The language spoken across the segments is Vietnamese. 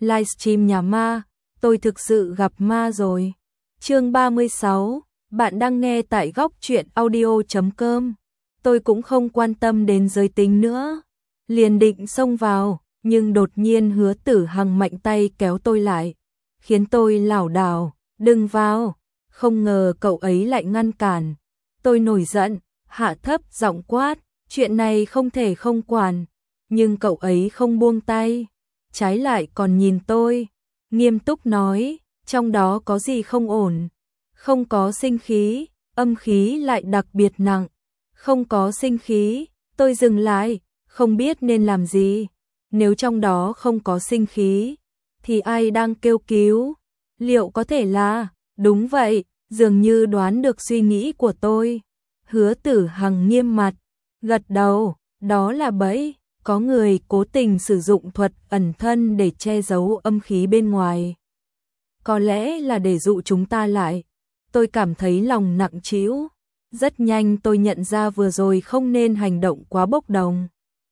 livestream nhà ma, tôi thực sự gặp ma rồi. Chương 36, bạn đang nghe tại góc truyện audio.com. Tôi cũng không quan tâm đến giới tính nữa, liền định xông vào, nhưng đột nhiên Hứa Tử Hằng mạnh tay kéo tôi lại, khiến tôi lảo đảo, đừng vào. Không ngờ cậu ấy lại ngăn cản. Tôi nổi giận, hạ thấp giọng quát, chuyện này không thể không quản. Nhưng cậu ấy không buông tay, trái lại còn nhìn tôi, nghiêm túc nói, trong đó có gì không ổn. Không có sinh khí, âm khí lại đặc biệt nặng. Không có sinh khí, tôi dừng lại, không biết nên làm gì. Nếu trong đó không có sinh khí, thì ai đang kêu cứu? Liệu có thể là... Đúng vậy, dường như đoán được suy nghĩ của tôi. Hứa Tử Hằng nghiêm mặt, gật đầu, đó là bẫy, có người cố tình sử dụng thuật ẩn thân để che giấu âm khí bên ngoài. Có lẽ là để dụ chúng ta lại. Tôi cảm thấy lòng nặng trĩu. Rất nhanh tôi nhận ra vừa rồi không nên hành động quá bốc đồng.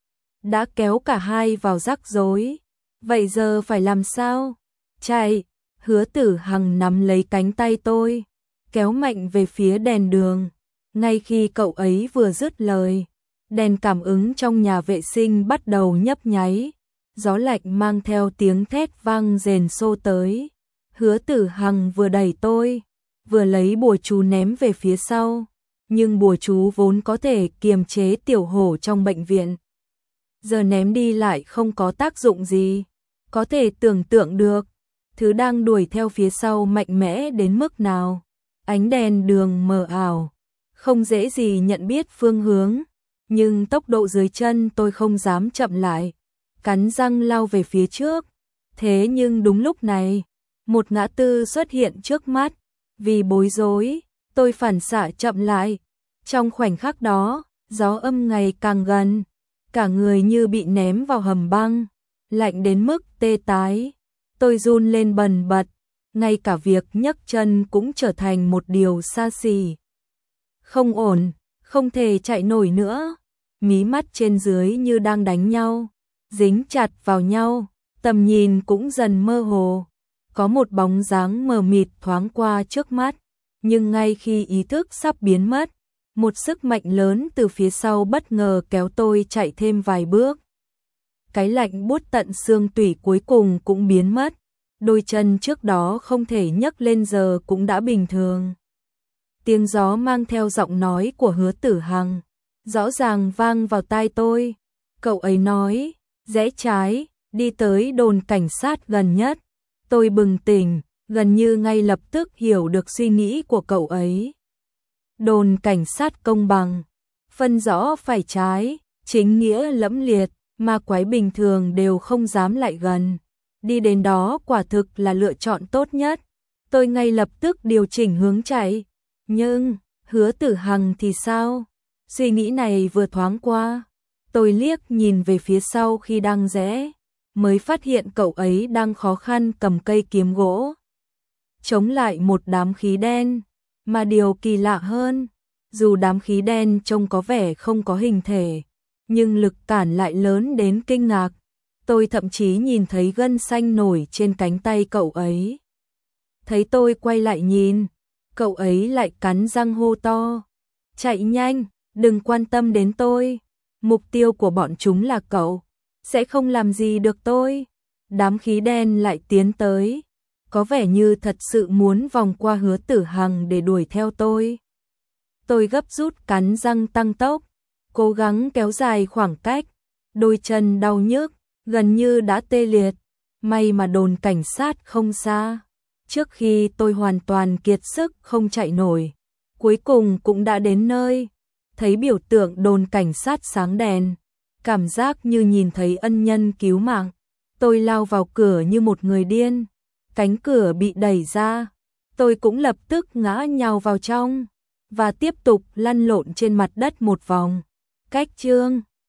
Đã kéo cả hai vào rắc rối. Vậy giờ phải làm sao? Chạy! Hứa Tử Hằng nắm lấy cánh tay tôi, kéo mạnh về phía đèn đường. Ngay khi cậu ấy vừa dứt lời, đèn cảm ứng trong nhà vệ sinh bắt đầu nhấp nháy. Gió lạnh mang theo tiếng thét vang rền xô tới. Hứa Tử Hằng vừa đẩy tôi, vừa lấy bùa chú ném về phía sau. Nhưng bùa chú vốn có thể kiềm chế tiểu hổ trong bệnh viện, giờ ném đi lại không có tác dụng gì. Có thể tưởng tượng được thứ đang đuổi theo phía sau mạnh mẽ đến mức nào. Ánh đèn đường mờ ảo, không dễ gì nhận biết phương hướng, nhưng tốc độ dưới chân tôi không dám chậm lại, cắn răng lao về phía trước. Thế nhưng đúng lúc này, một ngã tư xuất hiện trước mắt. Vì bối rối, tôi phản xạ chậm lại. Trong khoảnh khắc đó, gió âm ngày càng gần, cả người như bị ném vào hầm băng, lạnh đến mức tê tái. Tôi run lên bần bật, ngay cả việc nhấc chân cũng trở thành một điều xa xỉ. Không ổn, không thể chạy nổi nữa. Mí mắt trên dưới như đang đánh nhau, dính chặt vào nhau, tầm nhìn cũng dần mơ hồ. Có một bóng dáng mờ mịt thoáng qua trước mắt, nhưng ngay khi ý thức sắp biến mất, một sức mạnh lớn từ phía sau bất ngờ kéo tôi chạy thêm vài bước. Cái lạnh buốt tận xương tủy cuối cùng cũng biến mất, đôi chân trước đó không thể nhấc lên giờ cũng đã bình thường. Tiếng gió mang theo giọng nói của Hứa Tử Hằng, rõ ràng vang vào tai tôi. Cậu ấy nói, rẽ trái, đi tới đồn cảnh sát gần nhất. Tôi bừng tỉnh, gần như ngay lập tức hiểu được suy nghĩ của cậu ấy. Đồn cảnh sát công bằng, phân rõ phải trái, chính nghĩa lẫm liệt, ma quái bình thường đều không dám lại gần. Đi đến đó quả thực là lựa chọn tốt nhất. Tôi ngay lập tức điều chỉnh hướng chạy. Nhưng, Hứa Tử Hằng thì sao? Suy nghĩ này vừa thoáng qua, tôi liếc nhìn về phía sau khi đang rẽ, mới phát hiện cậu ấy đang khó khăn cầm cây kiếm gỗ, chống lại một đám khí đen. Mà điều kỳ lạ hơn, dù đám khí đen trông có vẻ không có hình thể, nhưng lực cản lại lớn đến kinh ngạc. Tôi thậm chí nhìn thấy gân xanh nổi trên cánh tay cậu ấy. Thấy tôi quay lại nhìn, cậu ấy lại cắn răng hô to, chạy nhanh, đừng quan tâm đến tôi. Mục tiêu của bọn chúng là cậu, sẽ không làm gì được tôi. Đám khí đen lại tiến tới, có vẻ như thật sự muốn vòng qua Hứa Tử Hằng để đuổi theo tôi. Tôi gấp rút cắn răng tăng tốc, cố gắng kéo dài khoảng cách, đôi chân đau nhức, gần như đã tê liệt. May mà đồn cảnh sát không xa. Trước khi tôi hoàn toàn kiệt sức không chạy nổi, cuối cùng cũng đã đến nơi. Thấy biểu tượng đồn cảnh sát sáng đèn, cảm giác như nhìn thấy ân nhân cứu mạng. Tôi lao vào cửa như một người điên. Cánh cửa bị đẩy ra, tôi cũng lập tức ngã nhào vào trong và tiếp tục lăn lộn trên mặt đất một vòng. Cách chương